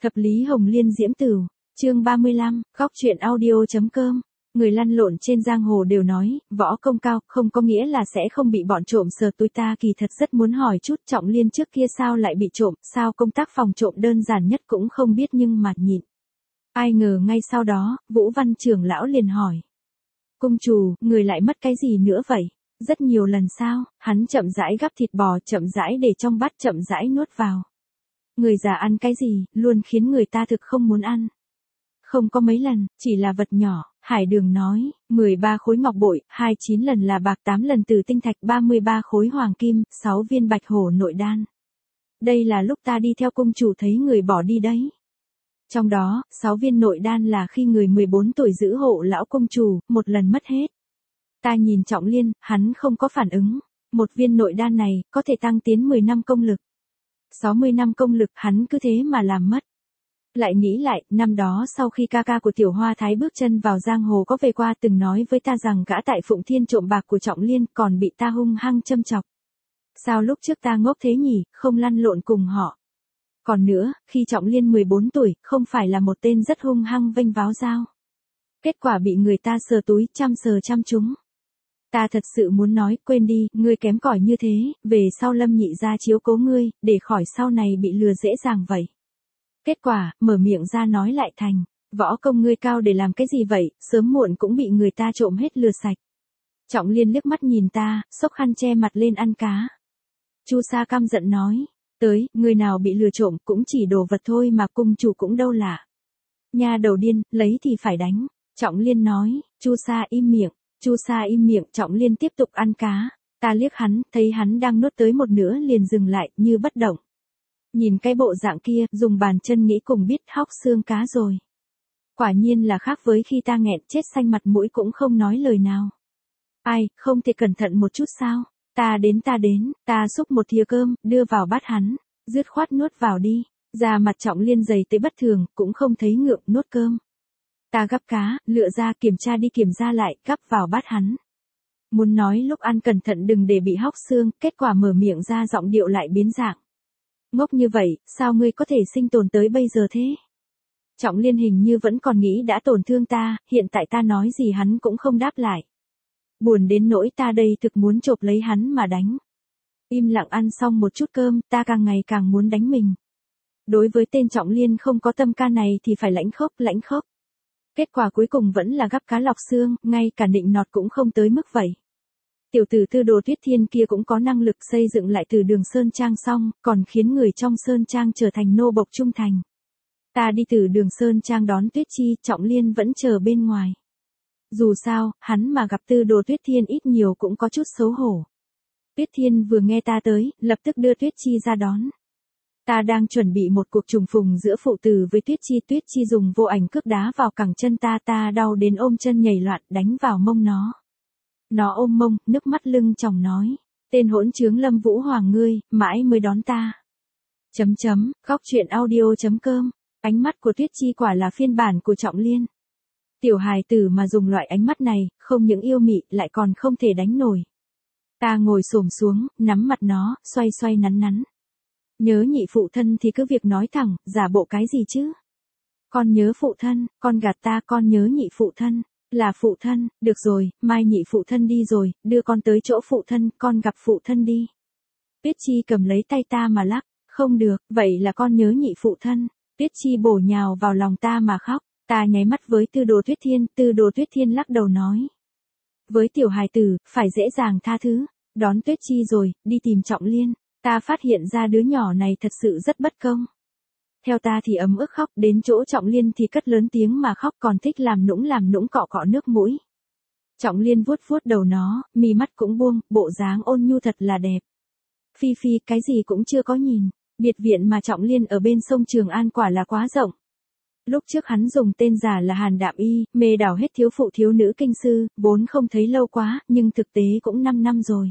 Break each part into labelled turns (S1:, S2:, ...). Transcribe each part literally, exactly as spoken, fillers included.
S1: Thập lý Hồng Liên Diễm Tửu, chương ba mươi lăm, khóc chuyện audio.com. Người lăn lộn trên giang hồ đều nói, võ công cao, không có nghĩa là sẽ không bị bọn trộm sờ túi. Ta kỳ thật rất muốn hỏi chút Trọng Liên trước kia sao lại bị trộm, sao công tác phòng trộm đơn giản nhất cũng không biết nhưng mà nhịn. Ai ngờ ngay sau đó, Vũ Văn trưởng lão liền hỏi. Cung chủ, người lại mất cái gì nữa vậy? Rất nhiều lần sao? Hắn chậm rãi gắp thịt bò, chậm rãi để trong bát, chậm rãi nuốt vào. Người già ăn cái gì, luôn khiến người ta thực không muốn ăn. Không có mấy lần, chỉ là vật nhỏ. Hải Đường nói, mười ba khối ngọc bội, hai mươi chín lần là bạc, tám lần từ tinh thạch, ba mươi ba khối hoàng kim, sáu viên bạch hổ nội đan. Đây là lúc ta đi theo cung chủ thấy người bỏ đi đấy. Trong đó, sáu viên nội đan là khi người mười bốn tuổi giữ hộ lão cung chủ, một lần mất hết. Ta nhìn Trọng Liên, hắn không có phản ứng. Một viên nội đan này, có thể tăng tiến mười năm công lực. sáu mươi năm công lực, hắn cứ thế mà làm mất. Lại nghĩ lại, năm đó sau khi ca ca của Tiểu Hoa Thái bước chân vào giang hồ có về qua từng nói với ta rằng gã tại Phụng Thiên trộm bạc của Trọng Liên còn bị ta hung hăng châm chọc. Sao lúc trước ta ngốc thế nhỉ, không lăn lộn cùng họ. Còn nữa, khi Trọng Liên mười bốn tuổi, không phải là một tên rất hung hăng vênh váo sao. Kết quả bị người ta sờ túi, chăm sờ chăm chúng. Ta thật sự muốn nói, quên đi, ngươi kém cỏi như thế, về sau Lâm nhị ra chiếu cố ngươi, để khỏi sau này bị lừa dễ dàng vậy. Kết quả, mở miệng ra nói lại thành, võ công ngươi cao để làm cái gì vậy, sớm muộn cũng bị người ta trộm hết lừa sạch. Trọng Liên liếc mắt nhìn ta, xốc khăn che mặt lên ăn cá. Chu Sa căm giận nói, tới, người nào bị lừa trộm cũng chỉ đồ vật thôi mà cung chủ cũng đâu lạ. Nha đầu điên, lấy thì phải đánh. Trọng Liên nói, Chu Sa im miệng. Chu Sa im miệng, Trọng Liên tiếp tục ăn cá. Ta liếc hắn, thấy hắn đang nuốt tới một nửa liền dừng lại, như bất động. Nhìn cái bộ dạng kia, dùng bàn chân nghĩ cùng biết hóc xương cá rồi. Quả nhiên là khác với khi ta nghẹn chết xanh mặt mũi cũng không nói lời nào. Ai, không thể cẩn thận một chút sao? Ta đến ta đến, ta xúc một thìa cơm, đưa vào bát hắn, dứt khoát nuốt vào đi. Da mặt Trọng Liên dày tới bất thường, cũng không thấy ngượng nuốt cơm. Ta gắp cá, lựa ra kiểm tra đi kiểm tra lại, gắp vào bát hắn. Muốn nói lúc ăn cẩn thận đừng để bị hóc xương, kết quả mở miệng ra giọng điệu lại biến dạng. Ngốc như vậy, sao ngươi có thể sinh tồn tới bây giờ thế? Trọng Liên hình như vẫn còn nghĩ đã tổn thương ta, hiện tại ta nói gì hắn cũng không đáp lại. Buồn đến nỗi ta đây thực muốn chộp lấy hắn mà đánh. Im lặng ăn xong một chút cơm, ta càng ngày càng muốn đánh mình. Đối với tên Trọng Liên không có tâm can này thì phải lãnh khốc, lãnh khốc. Kết quả cuối cùng vẫn là gắp cá lọc xương, ngay cả nịnh nọt cũng không tới mức vậy. Tiểu tử Tư Đồ Tuyết Thiên kia cũng có năng lực xây dựng lại từ Đường Sơn Trang xong, còn khiến người trong Sơn Trang trở thành nô bộc trung thành. Ta đi từ Đường Sơn Trang đón Tuyết Chi, Trọng Liên vẫn chờ bên ngoài. Dù sao, hắn mà gặp Tư Đồ Tuyết Thiên ít nhiều cũng có chút xấu hổ. Tuyết Thiên vừa nghe ta tới, lập tức đưa Tuyết Chi ra đón. Ta đang chuẩn bị một cuộc trùng phùng giữa phụ tử với Tuyết Chi, Tuyết Chi dùng vô ảnh cước đá vào cẳng chân ta, ta đau đến ôm chân nhảy loạn, đánh vào mông nó. Nó ôm mông, nước mắt lưng tròng nói, tên hỗn trướng Lâm Vũ Hoàng ngươi, mãi mới đón ta. Chấm chấm, khóc chuyện audio.com, ánh mắt của Tuyết Chi quả là phiên bản của Trọng Liên. Tiểu hài tử mà dùng loại ánh mắt này, không những yêu mị, lại còn không thể đánh nổi. Ta ngồi xổm xuống, nắm mặt nó, xoay xoay nắn nắn. Nhớ nhị phụ thân thì cứ việc nói thẳng, giả bộ cái gì chứ? Con nhớ phụ thân, con gạt ta, con nhớ nhị phụ thân. Là phụ thân, được rồi, mai nhị phụ thân đi rồi, đưa con tới chỗ phụ thân, con gặp phụ thân đi. Tuyết Chi cầm lấy tay ta mà lắc, không được, vậy là con nhớ nhị phụ thân. Tuyết Chi bổ nhào vào lòng ta mà khóc, ta nháy mắt với Tư Đồ Tuyết Thiên, Tư Đồ Tuyết Thiên lắc đầu nói. Với tiểu hài tử, phải dễ dàng tha thứ, đón Tuyết Chi rồi, đi tìm Trọng Liên, ta phát hiện ra đứa nhỏ này thật sự rất bất công. Theo ta thì ấm ức khóc, đến chỗ Trọng Liên thì cất lớn tiếng mà khóc, còn thích làm nũng làm nũng cọ cọ nước mũi. Trọng Liên vuốt vuốt đầu nó, mí mắt cũng buông, bộ dáng ôn nhu thật là đẹp. Phi Phi cái gì cũng chưa có nhìn, biệt viện mà Trọng Liên ở bên sông Trường An quả là quá rộng. Lúc trước hắn dùng tên giả là Hàn Đạm Y, mê đảo hết thiếu phụ thiếu nữ kinh sư, vốn không thấy lâu quá, nhưng thực tế cũng năm năm rồi.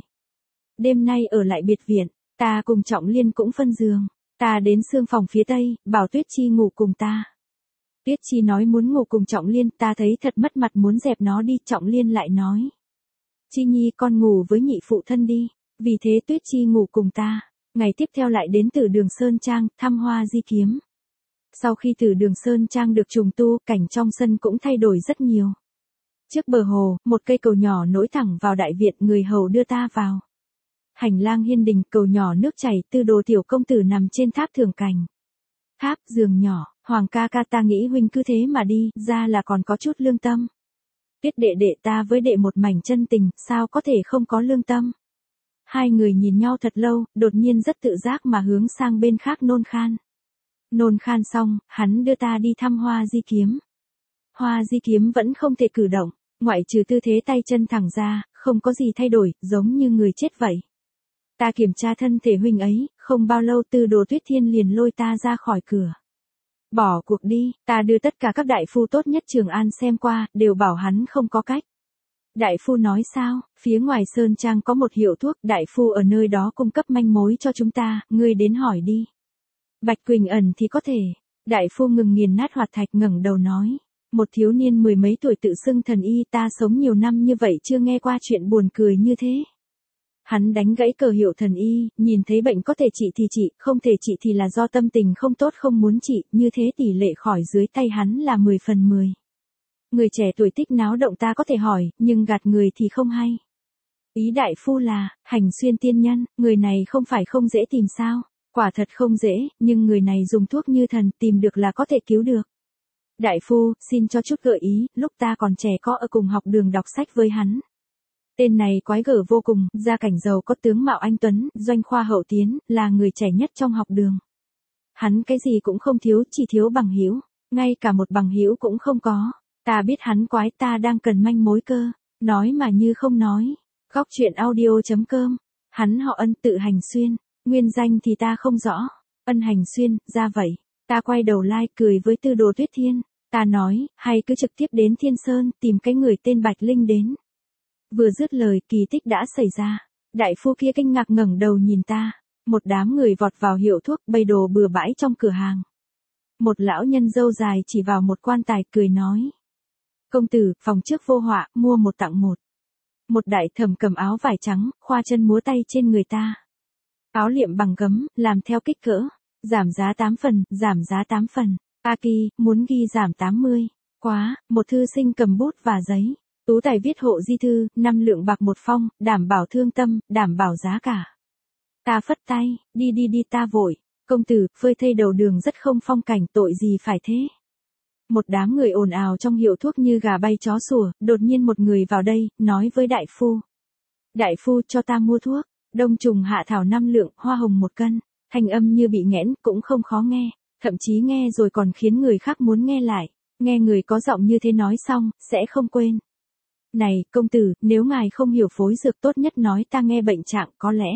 S1: Đêm nay ở lại biệt viện, ta cùng Trọng Liên cũng phân giường. Ta đến sương phòng phía tây, bảo Tuyết Chi ngủ cùng ta. Tuyết Chi nói muốn ngủ cùng Trọng Liên, ta thấy thật mất mặt muốn dẹp nó đi, Trọng Liên lại nói. Chi Nhi con ngủ với nhị phụ thân đi, vì thế Tuyết Chi ngủ cùng ta. Ngày tiếp theo lại đến từ Đường Sơn Trang, thăm Hoa Di Kiếm. Sau khi từ Đường Sơn Trang được trùng tu, cảnh trong sân cũng thay đổi rất nhiều. Trước bờ hồ, một cây cầu nhỏ nối thẳng vào đại viện, người hầu đưa ta vào. Hành lang hiên đình, cầu nhỏ nước chảy, Tư Đồ tiểu công tử nằm trên tháp thượng cảnh. Tháp, giường nhỏ, Hoàng ca ca, ta nghĩ huynh cứ thế mà đi, ra là còn có chút lương tâm. Biết đệ đệ ta với đệ một mảnh chân tình, sao có thể không có lương tâm. Hai người nhìn nhau thật lâu, đột nhiên rất tự giác mà hướng sang bên khác nôn khan. Nôn khan xong, hắn đưa ta đi thăm Hoa Di Kiếm. Hoa Di Kiếm vẫn không thể cử động, ngoại trừ tư thế tay chân thẳng ra, không có gì thay đổi, giống như người chết vậy. Ta kiểm tra thân thể huynh ấy, không bao lâu Tư Đồ Tuyết Thiên liền lôi ta ra khỏi cửa. Bỏ cuộc đi, ta đưa tất cả các đại phu tốt nhất Trường An xem qua, đều bảo hắn không có cách. Đại phu nói sao, phía ngoài Sơn Trang có một hiệu thuốc, đại phu ở nơi đó cung cấp manh mối cho chúng ta, ngươi đến hỏi đi. Bạch Quỳnh ẩn thì có thể. Đại phu ngừng nghiền nát hoạt thạch, ngẩng đầu nói. Một thiếu niên mười mấy tuổi tự xưng thần y, ta sống nhiều năm như vậy chưa nghe qua chuyện buồn cười như thế. Hắn đánh gãy cờ hiệu thần y, nhìn thấy bệnh có thể trị thì trị, không thể trị thì là do tâm tình không tốt không muốn trị, như thế tỷ lệ khỏi dưới tay hắn là mười phần mười. Người trẻ tuổi thích náo động ta có thể hỏi, nhưng gạt người thì không hay. Ý đại phu là, Hành Xuyên tiên nhân, người này không phải không dễ tìm sao? Quả thật không dễ, nhưng người này dùng thuốc như thần, tìm được là có thể cứu được. Đại phu, xin cho chút gợi ý, lúc ta còn trẻ có ở cùng học đường đọc sách với hắn. Tên này quái gở vô cùng, gia cảnh giàu có, tướng mạo anh tuấn, doanh khoa hậu tiến, là người trẻ nhất trong học đường. Hắn cái gì cũng không thiếu, chỉ thiếu bằng hữu, ngay cả một bằng hữu cũng không có. Ta biết hắn quái, ta đang cần manh mối cơ, nói mà như không nói. Góc truyện audio chấm com. Hắn họ Ân, tự Hành Xuyên, nguyên danh thì ta không rõ. Ân Hành Xuyên, ra vậy. Ta quay đầu lai, cười với Tư Đồ Tuyết Thiên. Ta nói, hay cứ trực tiếp đến Thiên Sơn, tìm cái người tên Bạch Linh đến. Vừa dứt lời, kỳ tích đã xảy ra. Đại phu kia kinh ngạc ngẩng đầu nhìn ta. Một đám người vọt vào hiệu thuốc, bày đồ bừa bãi trong cửa hàng. Một lão nhân râu dài chỉ vào một quan tài, cười nói. Công tử, phòng trước vô họa, mua một tặng một. Một đại thẩm cầm áo vải trắng, khoa chân múa tay trên người ta. Áo liệm bằng gấm, làm theo kích cỡ. Giảm giá tám phần, giảm giá tám phần. Aki, muốn ghi giảm tám mươi. Quá, một thư sinh cầm bút và giấy. Tú tài viết hộ di thư, năm lượng bạc một phong, đảm bảo thương tâm, đảm bảo giá cả. Ta phất tay, đi đi đi, ta vội. Công tử, phơi thây đầu đường rất không phong cảnh, tội gì phải thế. Một đám người ồn ào trong hiệu thuốc như gà bay chó sủa, đột nhiên một người vào đây, nói với đại phu. Đại phu, cho ta mua thuốc, đông trùng hạ thảo năm lượng, hoa hồng một cân. Thanh âm như bị nghẽn, cũng không khó nghe, thậm chí nghe rồi còn khiến người khác muốn nghe lại. Nghe người có giọng như thế nói xong, sẽ không quên. Này, công tử, nếu ngài không hiểu phối dược, tốt nhất nói ta nghe bệnh trạng, có lẽ.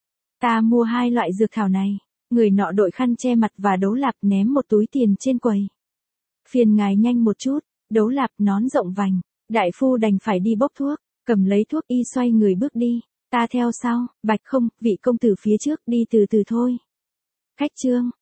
S1: Ta mua hai loại dược thảo này. Người nọ đội khăn che mặt và Đấu Lạp ném một túi tiền trên quầy. Phiền ngài nhanh một chút, Đấu Lạp nón rộng vành. Đại phu đành phải đi bốc thuốc, cầm lấy thuốc y xoay người bước đi. Ta theo sau, Bạch không, vị công tử phía trước, đi từ từ thôi. Khách trương,